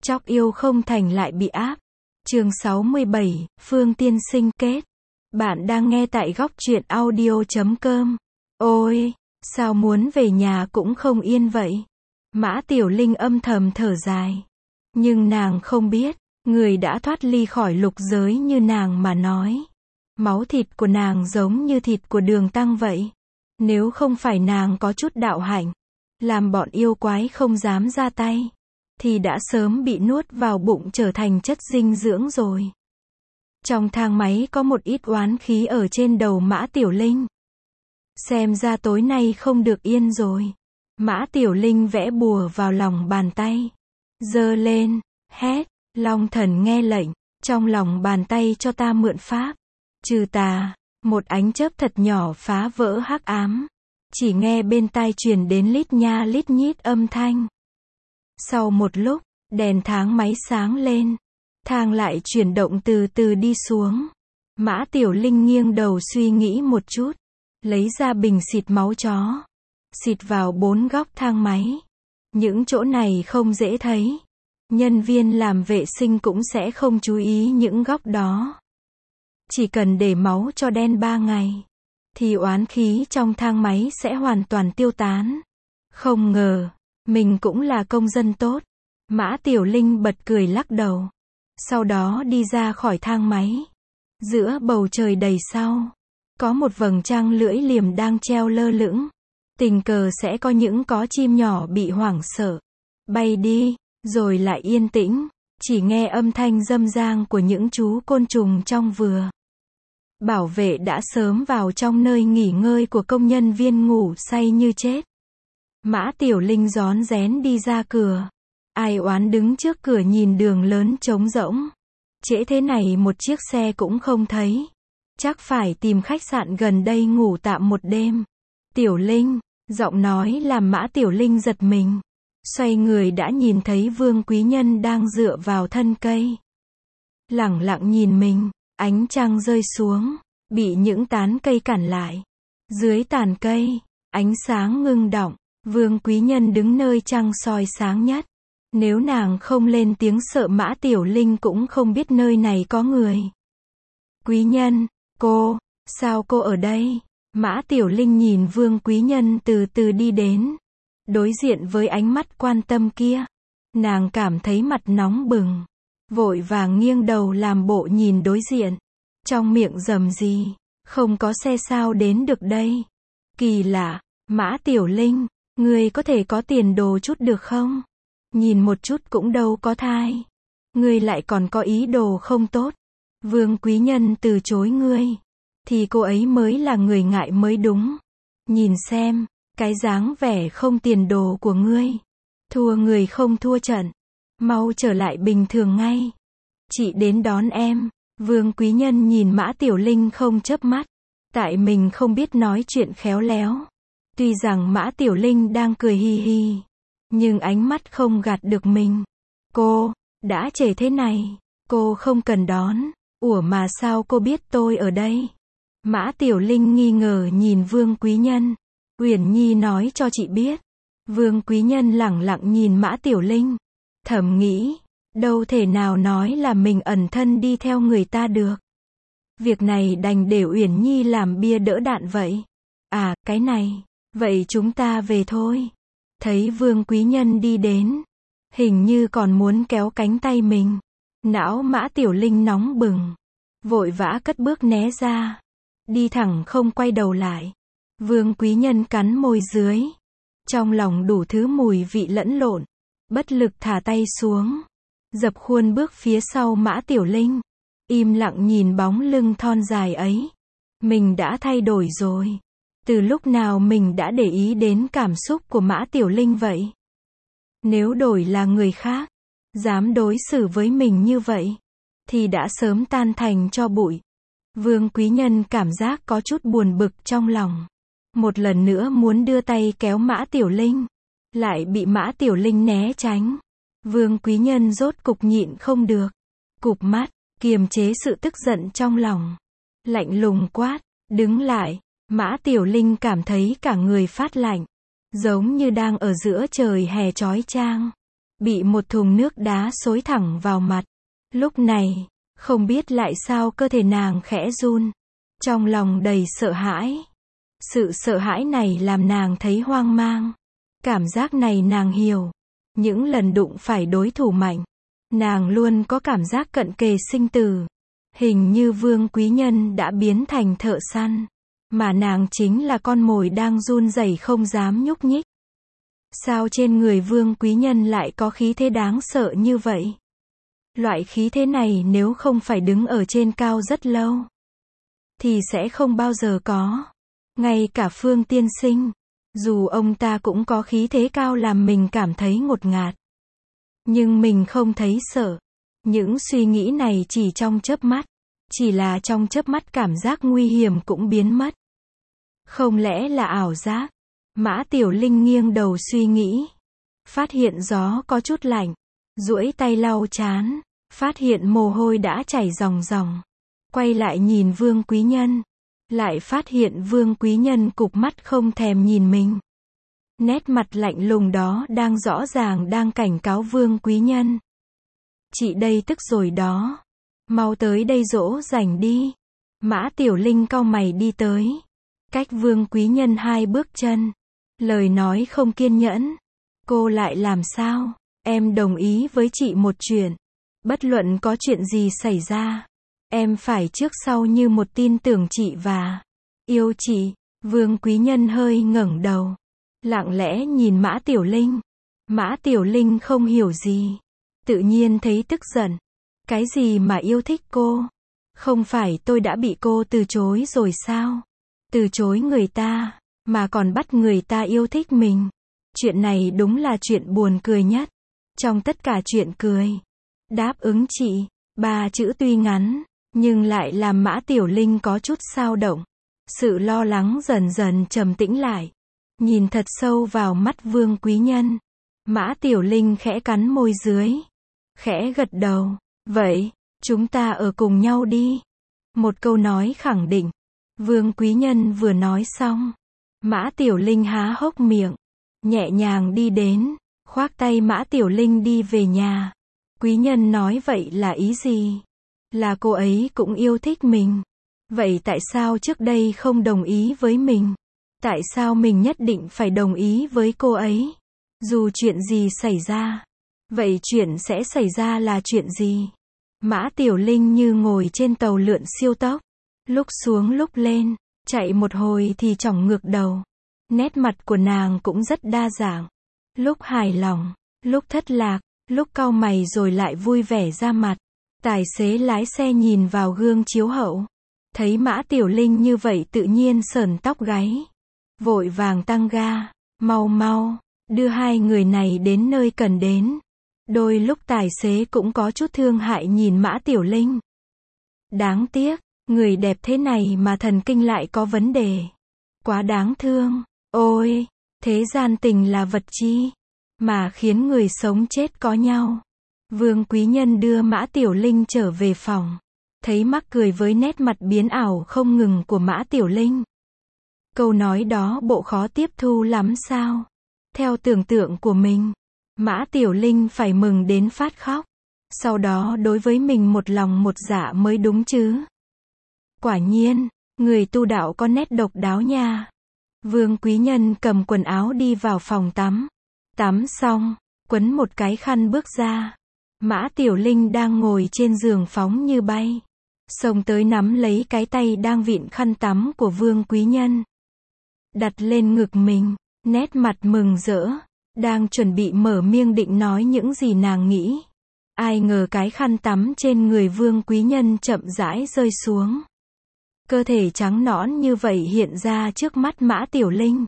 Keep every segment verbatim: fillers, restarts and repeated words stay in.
Chóc yêu không thành lại bị áp. Chương sáu mươi bảy, Phương tiên sinh kết. Bạn đang nghe tại góc truyện audio chấm com. Ôi, sao muốn về nhà cũng không yên vậy? Mã Tiểu Linh âm thầm thở dài. Nhưng nàng không biết, người đã thoát ly khỏi lục giới như nàng mà nói. Máu thịt của nàng giống như thịt của Đường Tăng vậy. Nếu không phải nàng có chút đạo hạnh, làm bọn yêu quái không dám ra tay, thì đã sớm bị nuốt vào bụng trở thành chất dinh dưỡng rồi. Trong thang máy có một ít oán khí ở trên đầu Mã Tiểu Linh. Xem ra tối nay không được yên rồi. Mã Tiểu Linh vẽ bùa vào lòng bàn tay. Giơ lên, hét, Long Thần nghe lệnh, trong lòng bàn tay cho ta mượn pháp. Trừ tà, một ánh chớp thật nhỏ phá vỡ hắc ám. Chỉ nghe bên tai truyền đến lít nha lít nhít âm thanh. Sau một lúc, đèn thang máy sáng lên. Thang lại chuyển động từ từ đi xuống. Mã Tiểu Linh nghiêng đầu suy nghĩ một chút. Lấy ra bình xịt máu chó. Xịt vào bốn góc thang máy. Những chỗ này không dễ thấy. Nhân viên làm vệ sinh cũng sẽ không chú ý những góc đó. Chỉ cần để máu cho đen ba ngày, thì oán khí trong thang máy sẽ hoàn toàn tiêu tán. Không ngờ, mình cũng là công dân tốt. Mã Tiểu Linh bật cười lắc đầu. Sau đó đi ra khỏi thang máy. Giữa bầu trời đầy sao, có một vầng trăng lưỡi liềm đang treo lơ lửng. Tình cờ sẽ có những có chim nhỏ bị hoảng sợ, bay đi, rồi lại yên tĩnh. Chỉ nghe âm thanh râm ran của những chú côn trùng trong vườn. Bảo vệ đã sớm vào trong nơi nghỉ ngơi của công nhân viên ngủ say như chết. Mã Tiểu Linh rón rén đi ra cửa. Ai oán đứng trước cửa nhìn đường lớn trống rỗng. Trễ thế này một chiếc xe cũng không thấy. Chắc phải tìm khách sạn gần đây ngủ tạm một đêm. Tiểu Linh, giọng nói làm Mã Tiểu Linh giật mình. Xoay người đã nhìn thấy Vương Quý Nhân đang dựa vào thân cây. Lẳng lặng nhìn mình, ánh trăng rơi xuống, bị những tán cây cản lại. Dưới tàn cây, ánh sáng ngưng đọng, Vương Quý Nhân đứng nơi trăng soi sáng nhất. Nếu nàng không lên tiếng sợ Mã Tiểu Linh cũng không biết nơi này có người. Quý Nhân, cô, sao cô ở đây? Mã Tiểu Linh nhìn Vương Quý Nhân từ từ đi đến. Đối diện với ánh mắt quan tâm kia, nàng cảm thấy mặt nóng bừng. Vội vàng nghiêng đầu làm bộ nhìn đối diện. Trong miệng rầm gì, không có xe sao đến được đây? Kỳ lạ, Mã Tiểu Linh, ngươi có thể có tiền đồ chút được không? Nhìn một chút cũng đâu có thai. Ngươi lại còn có ý đồ không tốt. Vương Quý Nhân từ chối ngươi, thì cô ấy mới là người ngại mới đúng. Nhìn xem, cái dáng vẻ không tiền đồ của ngươi. Thua người không thua trận. Mau trở lại bình thường ngay. Chị đến đón em. Vương Quý Nhân nhìn Mã Tiểu Linh không chớp mắt. Tại mình không biết nói chuyện khéo léo. Tuy rằng Mã Tiểu Linh đang cười hi hi, nhưng ánh mắt không gạt được mình. Cô, đã trễ thế này, cô không cần đón. Ủa mà sao cô biết tôi ở đây? Mã Tiểu Linh nghi ngờ nhìn Vương Quý Nhân. Uyển Nhi nói cho chị biết. Vương Quý Nhân lẳng lặng nhìn Mã Tiểu Linh. Thầm nghĩ, đâu thể nào nói là mình ẩn thân đi theo người ta được. Việc này đành để Uyển Nhi làm bia đỡ đạn vậy. À, cái này, vậy chúng ta về thôi. Thấy Vương Quý Nhân đi đến, hình như còn muốn kéo cánh tay mình. Não Mã Tiểu Linh nóng bừng, vội vã cất bước né ra, đi thẳng không quay đầu lại. Vương Quý Nhân cắn môi dưới, trong lòng đủ thứ mùi vị lẫn lộn, bất lực thả tay xuống, dập khuôn bước phía sau Mã Tiểu Linh, im lặng nhìn bóng lưng thon dài ấy. Mình đã thay đổi rồi. Từ lúc nào mình đã để ý đến cảm xúc của Mã Tiểu Linh vậy? Nếu đổi là người khác, dám đối xử với mình như vậy, thì đã sớm tan thành tro bụi. Vương Quý Nhân cảm giác có chút buồn bực trong lòng. Một lần nữa muốn đưa tay kéo Mã Tiểu Linh, lại bị Mã Tiểu Linh né tránh. Vương Quý Nhân rốt cục nhịn không được, cụp mắt, kiềm chế sự tức giận trong lòng. Lạnh lùng quát, đứng lại. Mã Tiểu Linh cảm thấy cả người phát lạnh, giống như đang ở giữa trời hè chói chang. bị một thùng nước đá xối thẳng vào mặt. Lúc này, không biết lại sao cơ thể nàng khẽ run, trong lòng đầy sợ hãi. Sự sợ hãi này làm nàng thấy hoang mang. Cảm giác này nàng hiểu. Những lần đụng phải đối thủ mạnh, nàng luôn có cảm giác cận kề sinh tử. Hình như Vương Quý Nhân đã biến thành thợ săn, mà nàng chính là con mồi đang run rẩy không dám nhúc nhích. Sao trên người Vương Quý Nhân lại có khí thế đáng sợ như vậy? Loại khí thế này nếu không phải đứng ở trên cao rất lâu, thì sẽ không bao giờ có. Ngay cả Phương tiên sinh, dù ông ta cũng có khí thế cao làm mình cảm thấy ngột ngạt, nhưng mình không thấy sợ. Những suy nghĩ này chỉ trong chớp mắt, chỉ là trong chớp mắt cảm giác nguy hiểm cũng biến mất. Không lẽ là ảo giác? Mã Tiểu Linh nghiêng đầu suy nghĩ, phát hiện gió có chút lạnh, duỗi tay lau trán, phát hiện mồ hôi đã chảy ròng ròng. Quay lại nhìn Vương Quý Nhân, lại phát hiện Vương Quý Nhân cụp mắt không thèm nhìn mình. Nét mặt lạnh lùng đó đang rõ ràng đang cảnh cáo Vương Quý Nhân. Chị đây tức rồi đó. Mau tới đây dỗ dành đi. Mã Tiểu Linh cau mày đi tới, cách Vương Quý Nhân hai bước chân. Lời nói không kiên nhẫn. Cô lại làm sao? Em đồng ý với chị một chuyện. Bất luận có chuyện gì xảy ra, em phải trước sau như một tin tưởng chị và yêu chị. Vương Quý Nhân hơi ngẩng đầu, lặng lẽ nhìn Mã Tiểu Linh. Mã Tiểu Linh không hiểu gì, tự nhiên thấy tức giận. Cái gì mà yêu thích cô? Không phải tôi đã bị cô từ chối rồi sao? Từ chối người ta, mà còn bắt người ta yêu thích mình. Chuyện này đúng là chuyện buồn cười nhất trong tất cả chuyện cười. Đáp ứng chị, ba chữ tuy ngắn, nhưng lại làm Mã Tiểu Linh có chút xao động. Sự lo lắng dần dần trầm tĩnh lại. Nhìn thật sâu vào mắt Vương Quý Nhân, Mã Tiểu Linh khẽ cắn môi dưới, khẽ gật đầu. Vậy, chúng ta ở cùng nhau đi. Một câu nói khẳng định. Vương Quý Nhân vừa nói xong, Mã Tiểu Linh há hốc miệng, nhẹ nhàng đi đến, khoác tay Mã Tiểu Linh đi về nhà. Quý Nhân nói vậy là ý gì? Là cô ấy cũng yêu thích mình. Vậy tại sao trước đây không đồng ý với mình? Tại sao mình nhất định phải đồng ý với cô ấy? Dù chuyện gì xảy ra, vậy chuyện sẽ xảy ra là chuyện gì? Mã Tiểu Linh như ngồi trên tàu lượn siêu tốc, lúc xuống lúc lên, chạy một hồi thì chỏng ngược đầu. Nét mặt của nàng cũng rất đa dạng, lúc hài lòng, lúc thất lạc, lúc cau mày rồi lại vui vẻ ra mặt. Tài xế lái xe nhìn vào gương chiếu hậu, thấy Mã Tiểu Linh như vậy tự nhiên sởn tóc gáy, vội vàng tăng ga, mau mau, đưa hai người này đến nơi cần đến. Đôi lúc tài xế cũng có chút thương hại nhìn Mã Tiểu Linh. Đáng tiếc, người đẹp thế này mà thần kinh lại có vấn đề. Quá đáng thương. Ôi, thế gian tình là vật chi mà khiến người sống chết có nhau. Vương Quý Nhân đưa Mã Tiểu Linh trở về phòng, thấy mắc cười với nét mặt biến ảo không ngừng của Mã Tiểu Linh. Câu nói đó bộ khó tiếp thu lắm sao? Theo tưởng tượng của mình, Mã Tiểu Linh phải mừng đến phát khóc. Sau đó đối với mình một lòng một dạ mới đúng chứ. Quả nhiên, người tu đạo có nét độc đáo nha. Vương Quý Nhân cầm quần áo đi vào phòng tắm. Tắm xong, quấn một cái khăn bước ra. Mã Tiểu Linh đang ngồi trên giường phóng như bay, xông tới nắm lấy cái tay đang vịn khăn tắm của Vương Quý Nhân, đặt lên ngực mình, nét mặt mừng rỡ, đang chuẩn bị mở miệng định nói những gì nàng nghĩ. Ai ngờ cái khăn tắm trên người Vương Quý Nhân chậm rãi rơi xuống. Cơ thể trắng nõn như vậy hiện ra trước mắt Mã Tiểu Linh.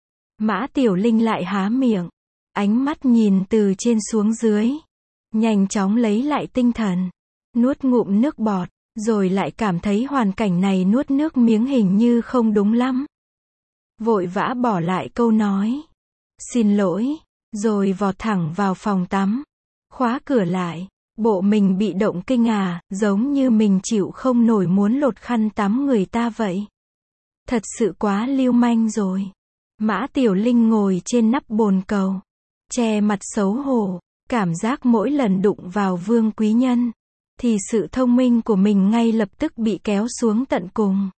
Mã Tiểu Linh lại há miệng, ánh mắt nhìn từ trên xuống dưới, nhanh chóng lấy lại tinh thần, nuốt ngụm nước bọt, rồi lại cảm thấy hoàn cảnh này nuốt nước miếng hình như không đúng lắm. Vội vã bỏ lại câu nói xin lỗi, rồi vọt thẳng vào phòng tắm, khóa cửa lại. Bộ mình bị động kinh à, giống như mình chịu không nổi muốn lột khăn tắm người ta vậy. Thật sự quá lưu manh rồi. Mã Tiểu Linh ngồi trên nắp bồn cầu, che mặt xấu hổ, Cảm giác mỗi lần đụng vào Vương Quý Nhân, thì sự thông minh của mình ngay lập tức bị kéo xuống tận cùng.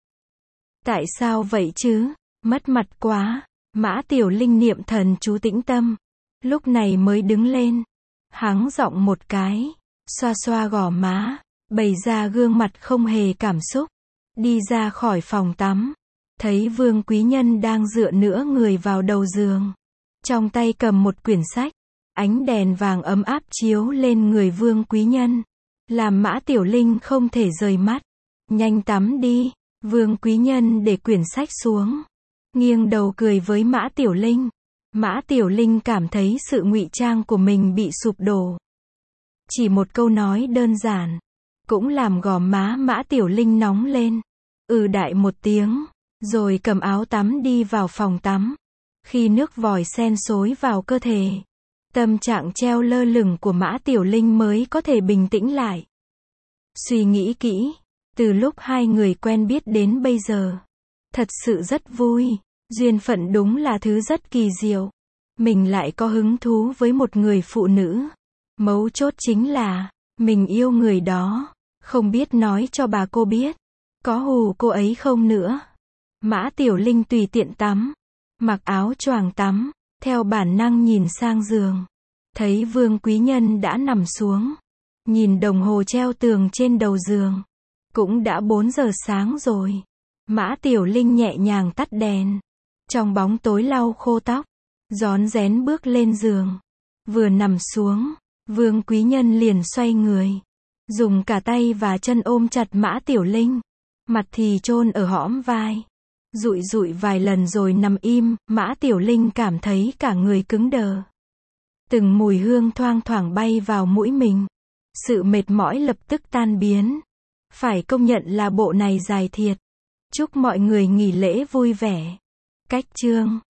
Tại sao vậy chứ? Mất mặt quá. Mã Tiểu Linh niệm thần chú tĩnh tâm. Lúc này mới đứng lên. Hắng giọng một cái. Xoa xoa gò má. Bày ra gương mặt không hề cảm xúc. Đi ra khỏi phòng tắm. Thấy Vương Quý Nhân đang dựa nửa người vào đầu giường. Trong tay cầm một quyển sách. Ánh đèn vàng ấm áp chiếu lên người Vương Quý Nhân. Làm Mã Tiểu Linh không thể rời mắt. Nhanh tắm đi. Vương Quý Nhân để quyển sách xuống. Nghiêng đầu cười với Mã Tiểu Linh. Mã Tiểu Linh cảm thấy sự ngụy trang của mình bị sụp đổ. Chỉ một câu nói đơn giản. Cũng làm gò má Mã Tiểu Linh nóng lên. Ừ đại một tiếng. Rồi cầm áo tắm đi vào phòng tắm. Khi nước vòi sen xối vào cơ thể. Tâm trạng treo lơ lửng của Mã Tiểu Linh mới có thể bình tĩnh lại. Suy nghĩ kỹ. Từ lúc hai người quen biết đến bây giờ. Thật sự rất vui. Duyên phận đúng là thứ rất kỳ diệu. Mình lại có hứng thú với một người phụ nữ. Mấu chốt chính là, mình yêu người đó. Không biết nói cho bà cô biết. Có hù cô ấy không nữa. Mã Tiểu Linh tùy tiện tắm. Mặc áo choàng tắm. Theo bản năng nhìn sang giường. Thấy Vương Quý Nhân đã nằm xuống. Nhìn đồng hồ treo tường trên đầu giường. Cũng đã bốn giờ sáng rồi. Mã Tiểu Linh nhẹ nhàng tắt đèn. Trong bóng tối lau khô tóc. Rón rén bước lên giường. Vừa nằm xuống. Vương Quý Nhân liền xoay người. Dùng cả tay và chân ôm chặt Mã Tiểu Linh. Mặt thì chôn ở hõm vai. Dụi dụi vài lần rồi nằm im. Mã Tiểu Linh cảm thấy cả người cứng đờ. Từng mùi hương thoang thoảng bay vào mũi mình. Sự mệt mỏi lập tức tan biến. Phải công nhận là bộ này dài thiệt. Chúc mọi người nghỉ lễ vui vẻ. Cách chương